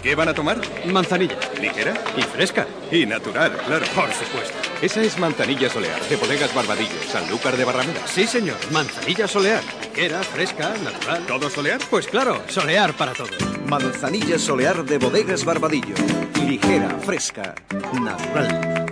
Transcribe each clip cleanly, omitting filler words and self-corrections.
¿Qué van a tomar? Manzanilla. ¿Ligera? Y fresca. Y natural, claro. Por supuesto. Esa es Manzanilla Solear, de Bodegas Barbadillo, Sanlúcar de Barrameda. Sí, señor. Manzanilla Solear. Ligera, fresca, natural. ¿Todo solear? Pues claro, solear para todos. Manzanilla Solear de Bodegas Barbadillo. Ligera, fresca, natural.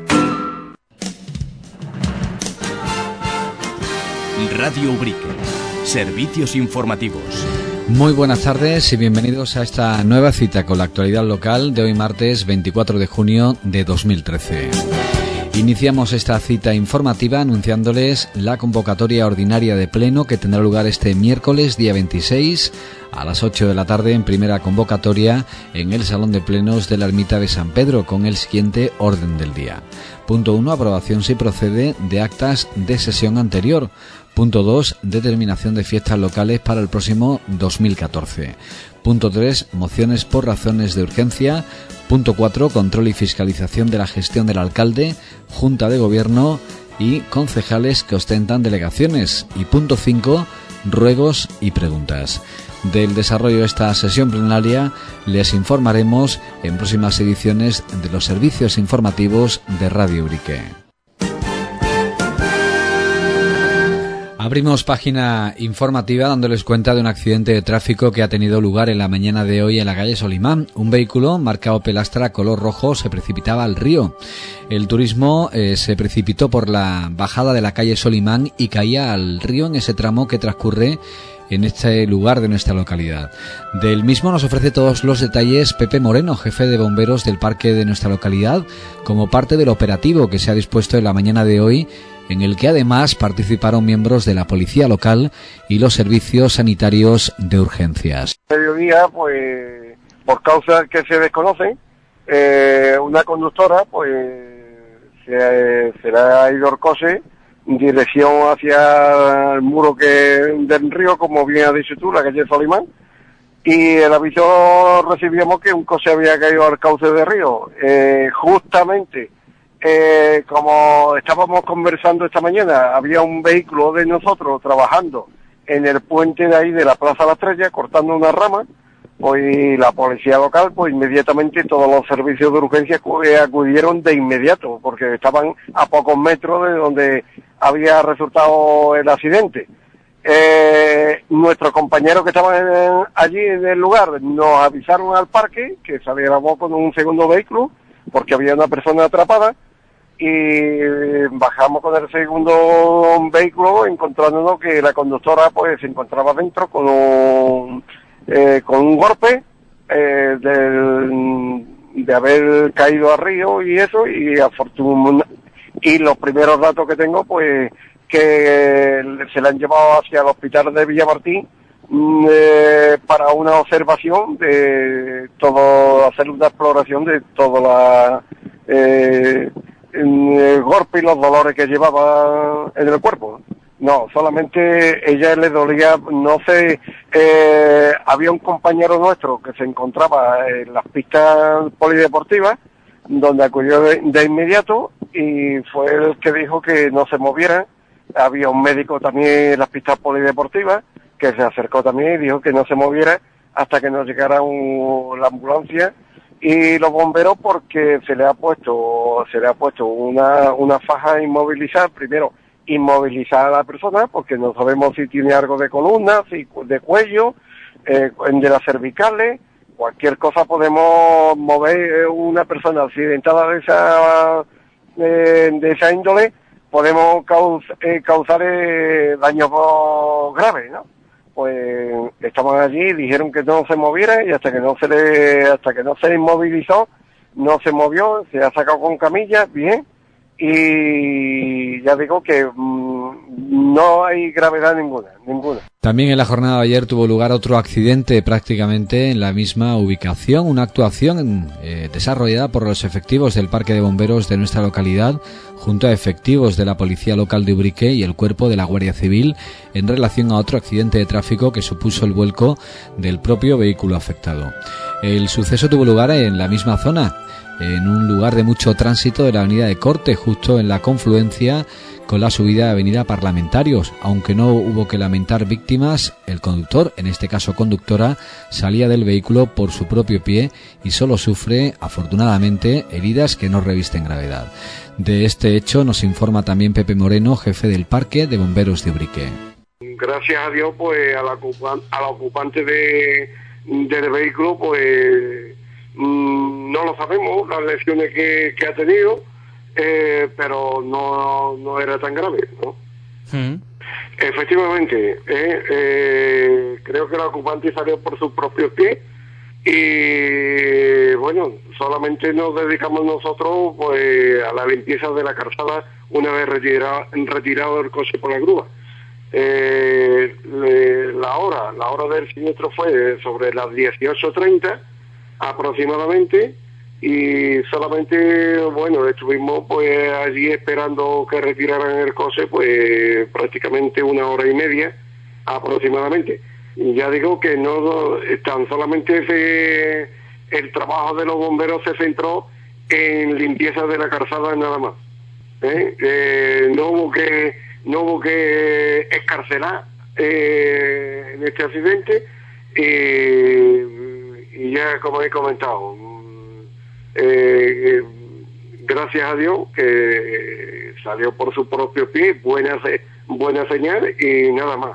Radio Ubrique. Servicios informativos. Muy buenas tardes y bienvenidos a esta nueva cita con la actualidad local de hoy martes 24 de junio de 2013. Iniciamos esta cita informativa anunciándoles la convocatoria ordinaria de pleno que tendrá lugar este miércoles día 26 a las 8 de la tarde en primera convocatoria en el Salón de Plenos de la Ermita de San Pedro con el siguiente orden del día. Punto 1. Aprobación si procede de actas de sesión anterior. Punto 2. Determinación de fiestas locales para el próximo 2014. Punto 3. Mociones por razones de urgencia. Punto 4. Control y fiscalización de la gestión del alcalde, Junta de Gobierno y concejales que ostentan delegaciones. Y punto 5. Ruegos y preguntas. Del desarrollo de esta sesión plenaria les informaremos en próximas ediciones de los servicios informativos de Radio Ubrique. Abrimos página informativa dándoles cuenta de un accidente de tráfico que ha tenido lugar en la mañana de hoy en la calle Solimán. Un vehículo marcado Pelastra color rojo se precipitaba al río. El turismo se precipitó por la bajada de la calle Solimán y caía al río en ese tramo que transcurre en este lugar de nuestra localidad. Del mismo nos ofrece todos los detalles Pepe Moreno, jefe de bomberos del parque de nuestra localidad, como parte del operativo que se ha dispuesto en la mañana de hoy, en el que además participaron miembros de la policía local y los servicios sanitarios de urgencias. Mediodía, pues, por causas que se desconocen, una conductora, pues, se le ha ido el coche en dirección hacia el muro del río, como bien has dicho tú, la calle Solimán, y el aviso recibíamos que un coche había caído al cauce del río. Justamente, como estábamos conversando esta mañana, había un vehículo de nosotros trabajando en el puente de ahí de la Plaza La Estrella, cortando una rama, pues la policía local, pues inmediatamente todos los servicios de urgencia acudieron de inmediato, porque estaban a pocos metros de donde había resultado el accidente. Nuestros compañeros que estaban allí en el lugar nos avisaron al parque que saliéramos con un segundo vehículo, porque había una persona atrapada, y bajamos con el segundo vehículo encontrándonos que la conductora pues se encontraba dentro con un golpe de haber caído al río y eso, y y los primeros datos que tengo pues que se la han llevado hacia el hospital de Villamartín para una observación de todo, hacer una exploración de toda el golpe y los dolores que llevaba en el cuerpo. No, solamente ella le dolía, no sé, había un compañero nuestro que se encontraba en las pistas polideportivas, donde acudió de inmediato y fue el que dijo que no se movieran. Había un médico también en las pistas polideportivas que se acercó también y dijo que no se moviera hasta que nos llegara la ambulancia y los bomberos, porque se le ha puesto una faja inmovilizada, primero inmovilizar a la persona, porque no sabemos si tiene algo de columna, si de cuello, de las cervicales, cualquier cosa podemos mover una persona accidentada de esa índole, podemos causar daños graves, ¿no? Pues estaban allí, dijeron que no se moviera y hasta que no se inmovilizó, no se movió, se ha sacado con camilla, bien, y ya digo que no hay gravedad ninguna. También en la jornada de ayer tuvo lugar otro accidente prácticamente en la misma ubicación, una actuación desarrollada por los efectivos del Parque de Bomberos de nuestra localidad junto a efectivos de la Policía Local de Ubrique y el Cuerpo de la Guardia Civil en relación a otro accidente de tráfico que supuso el vuelco del propio vehículo afectado. El suceso tuvo lugar en la misma zona, en un lugar de mucho tránsito de la avenida de Corte, justo en la confluencia con la subida de Avenida Parlamentarios. Aunque no hubo que lamentar víctimas, el conductor, en este caso conductora, salía del vehículo por su propio pie y solo sufre, afortunadamente, heridas que no revisten gravedad. De este hecho nos informa también Pepe Moreno, jefe del Parque de Bomberos de Ubrique. Gracias a Dios, pues a la ocupante del vehículo, pues no lo sabemos, las lesiones que ha tenido, pero no era tan grave, ¿no? Efectivamente, creo que la ocupante salió por sus propios pies y bueno, solamente nos dedicamos nosotros pues a la limpieza de la calzada una vez retirado el coche por la grúa. La hora del siniestro fue sobre las 18:30 aproximadamente y solamente, bueno, estuvimos pues allí esperando que retiraran el coche pues prácticamente 1 hora y media aproximadamente. Y ya digo que no tan solamente el trabajo de los bomberos se centró en limpieza de la calzada nada más. No hubo que escarcelar en este accidente y ya como he comentado, gracias a Dios que salió por su propio pie, buena señal y nada más.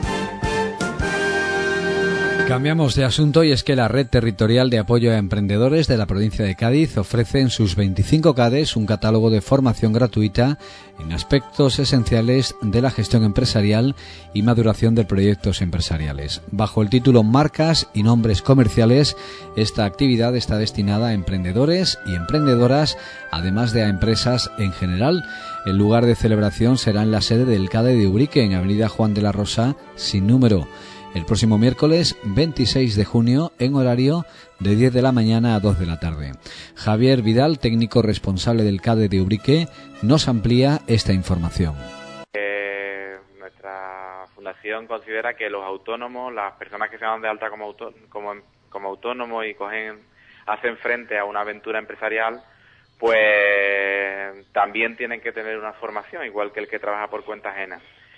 Cambiamos de asunto y es que la Red Territorial de Apoyo a Emprendedores de la provincia de Cádiz ofrece en sus 25 CADEs un catálogo de formación gratuita en aspectos esenciales de la gestión empresarial y maduración de proyectos empresariales. Bajo el título Marcas y Nombres Comerciales, esta actividad está destinada a emprendedores y emprendedoras, además de a empresas en general. El lugar de celebración será en la sede del CADE de Ubrique, en Avenida Juan de la Rosa, sin número, el próximo miércoles 26 de junio en horario de 10 de la mañana a 2 de la tarde. Javier Vidal, técnico responsable del CADE de Ubrique, nos amplía esta información. Nuestra fundación considera que los autónomos, las personas que se dan de alta como autónomos y hacen frente a una aventura empresarial, pues también tienen que tener una formación, igual que el que trabaja por cuenta ajena.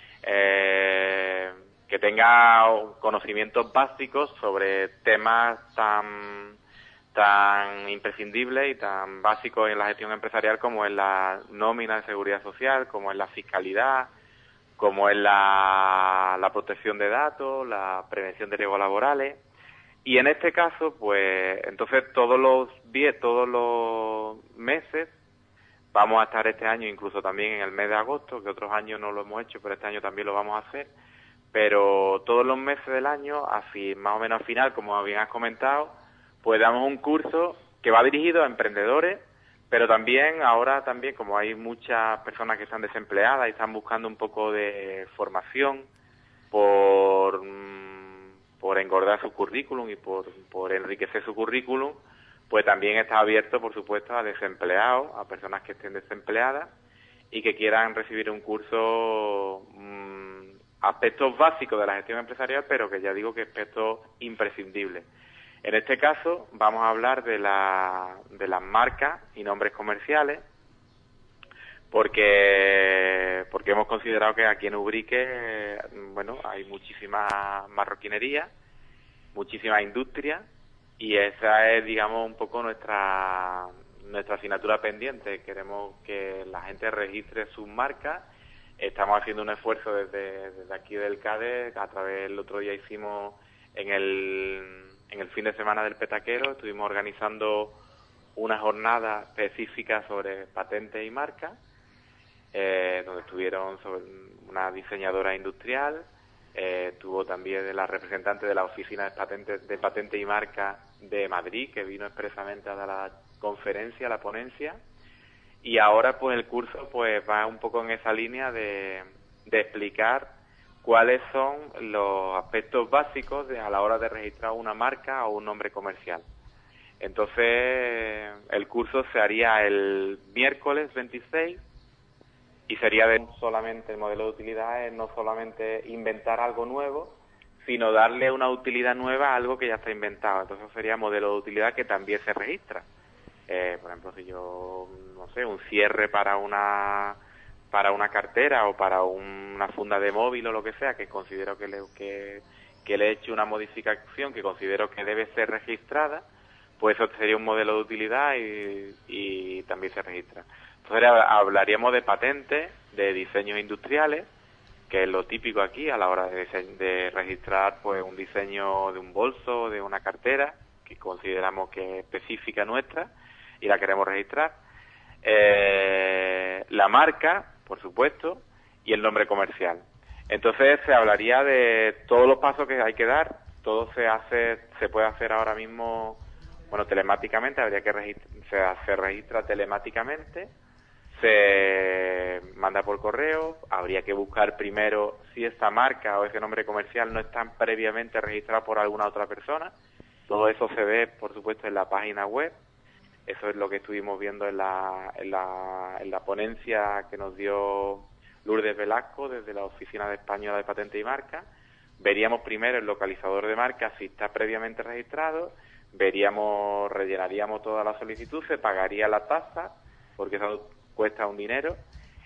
Que tenga conocimientos básicos sobre temas tan imprescindibles y tan básicos en la gestión empresarial como es la nómina de seguridad social, como es la fiscalidad, como es la protección de datos, la prevención de riesgos laborales. Y en este caso, pues, entonces todos los meses vamos a estar este año, incluso también en el mes de agosto, que otros años no lo hemos hecho, pero este año también lo vamos a hacer. Pero todos los meses del año, así más o menos al final, como bien has comentado, pues damos un curso que va dirigido a emprendedores, pero también ahora como hay muchas personas que están desempleadas y están buscando un poco de formación por engordar su currículum y por enriquecer su currículum, pues también está abierto, por supuesto, a desempleados, a personas que estén desempleadas y que quieran recibir un curso aspectos básicos de la gestión empresarial, pero que ya digo que aspectos imprescindibles. En este caso vamos a hablar de las marcas y nombres comerciales, porque hemos considerado que aquí en Ubrique, bueno, hay muchísima marroquinería, muchísima industria, y esa es, digamos, un poco nuestra asignatura pendiente. Queremos que la gente registre sus marcas. Estamos haciendo un esfuerzo desde aquí del CADE, a través del otro día hicimos en el fin de semana del petaquero, estuvimos organizando una jornada específica sobre patentes y marcas, donde estuvieron sobre una diseñadora industrial, tuvo también la representante de la oficina de patente y marca de Madrid, que vino expresamente a dar la conferencia, la ponencia. Y ahora pues el curso pues va un poco en esa línea de explicar cuáles son los aspectos básicos a la hora de registrar una marca o un nombre comercial. Entonces el curso se haría el miércoles 26 y sería solamente el modelo de utilidad es no solamente inventar algo nuevo, sino darle una utilidad nueva a algo que ya está inventado. Entonces sería modelo de utilidad que también se registra. Por ejemplo, si yo, no sé, un cierre para para una cartera o para una funda de móvil o lo que sea, que considero que le he hecho una modificación que considero que debe ser registrada, pues eso sería un modelo de utilidad y también se registra. Entonces hablaríamos de patentes, de diseños industriales, que es lo típico aquí a la hora de registrar pues un diseño de un bolso, de una cartera, que consideramos que es específica nuestra y la queremos registrar. La marca, por supuesto, y el nombre comercial. Entonces se hablaría de todos los pasos que hay que dar. Todo se puede hacer ahora mismo, bueno, telemáticamente. Se registra telemáticamente, se manda por correo. Habría que buscar primero si esta marca o ese nombre comercial no están previamente registrados por alguna otra persona. Todo eso se ve, por supuesto, en la página web. Eso es lo que estuvimos viendo en la ponencia que nos dio Lourdes Velasco desde la Oficina Española de Patentes y Marcas. Veríamos primero el localizador de marca si está previamente registrado, rellenaríamos toda la solicitud, se pagaría la tasa, porque eso cuesta un dinero,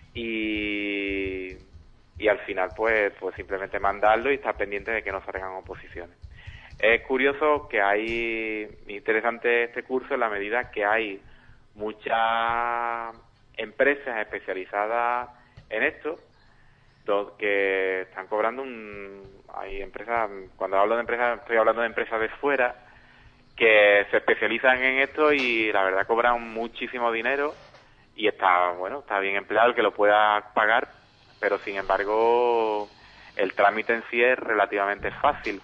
y al final pues simplemente mandarlo y estar pendiente de que no salgan oposiciones. Es curioso que interesante este curso en la medida que hay muchas empresas especializadas en esto, que están cobrando hay empresas, cuando hablo de empresas, estoy hablando de empresas de fuera, que se especializan en esto y la verdad cobran muchísimo dinero y está bien empleado el que lo pueda pagar, pero sin embargo el trámite en sí es relativamente fácil.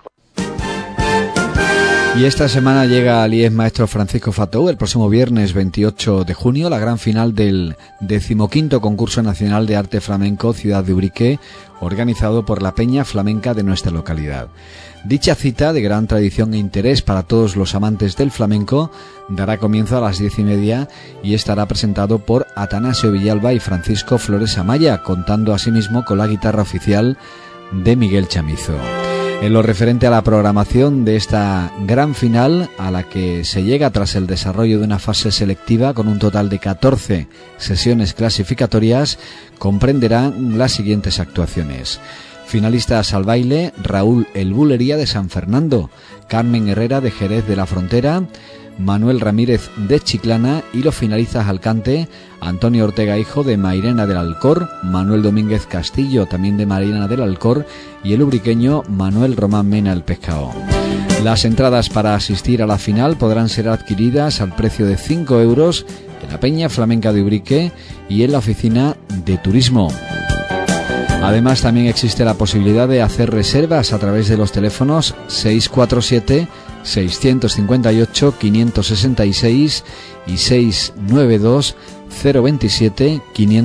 Y esta semana llega al IES Maestro Francisco Fatou, el próximo viernes 28 de junio, la gran final del 15º Concurso Nacional de Arte Flamenco Ciudad de Ubrique, organizado por la Peña Flamenca de nuestra localidad. Dicha cita, de gran tradición e interés para todos los amantes del flamenco, dará comienzo a las 10:30 y estará presentado por Atanasio Villalba y Francisco Flores Amaya, contando asimismo con la guitarra oficial de Miguel Chamizo. En lo referente a la programación de esta gran final, a la que se llega tras el desarrollo de una fase selectiva con un total de 14 sesiones clasificatorias, comprenderán las siguientes actuaciones. Finalistas al baile: Raúl El Bulería de San Fernando, Carmen Herrera de Jerez de la Frontera, Manuel Ramírez de Chiclana, y los finalistas al cante: Antonio Ortega Hijo de Mairena del Alcor, Manuel Domínguez Castillo también de Mairena del Alcor y el ubriqueño Manuel Román Mena el Pescao. Las entradas para asistir a la final podrán ser adquiridas al precio de 5 euros en la Peña Flamenca de Ubrique y en la oficina de turismo. Además, también existe la posibilidad de hacer reservas a través de los teléfonos 647 658 566 y 692 027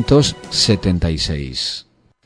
576.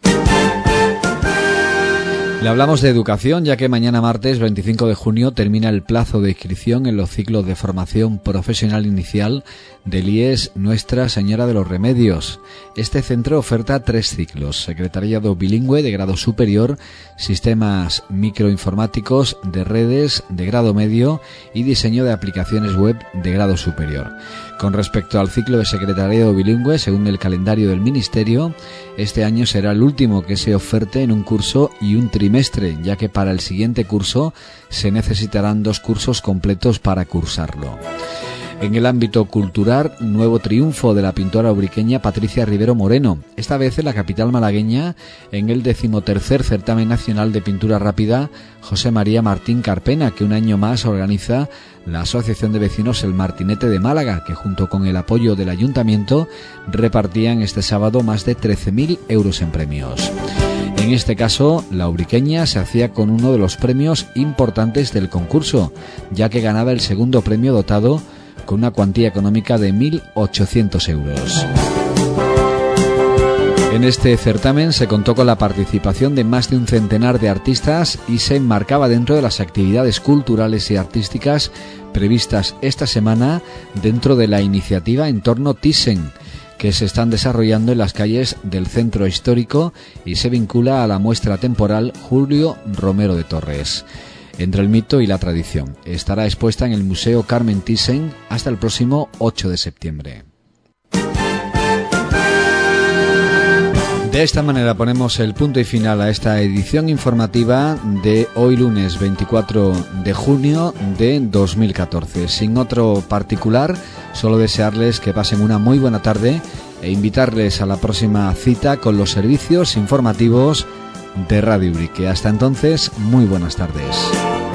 Le hablamos de educación, ya que mañana martes 25 de junio termina el plazo de inscripción en los ciclos de formación profesional inicial del IES Nuestra Señora de los Remedios. Este centro oferta 3 ciclos: secretariado bilingüe de grado superior, sistemas microinformáticos de redes de grado medio y diseño de aplicaciones web de grado superior. Con respecto al ciclo de secretariado bilingüe, según el calendario del Ministerio, este año será el último que se oferte en un curso y un trimestre, ya que para el siguiente curso se necesitarán 2 cursos completos para cursarlo. En el ámbito cultural, nuevo triunfo de la pintora ubriqueña Patricia Rivero Moreno, esta vez en la capital malagueña, en el 13º Certamen Nacional de Pintura Rápida José María Martín Carpena, que un año más organiza la Asociación de Vecinos El Martinete de Málaga, que junto con el apoyo del Ayuntamiento repartían este sábado más de 13.000 euros en premios. En este caso, la ubriqueña se hacía con uno de los premios importantes del concurso, ya que ganaba el segundo premio dotado con una cuantía económica de 1.800 euros. En este certamen se contó con la participación de más de un centenar de artistas y se enmarcaba dentro de las actividades culturales y artísticas previstas esta semana dentro de la iniciativa Entorno Thyssen, que se están desarrollando en las calles del centro histórico y se vincula a la muestra temporal Julio Romero de Torres. Entre el mito y la tradición. Estará expuesta en el Museo Carmen Thyssen hasta el próximo 8 de septiembre. De esta manera ponemos el punto y final a esta edición informativa de hoy lunes 24 de junio de 2014. Sin otro particular, solo desearles que pasen una muy buena tarde e invitarles a la próxima cita con los servicios informativos de Radio Ubrique. Hasta entonces, muy buenas tardes.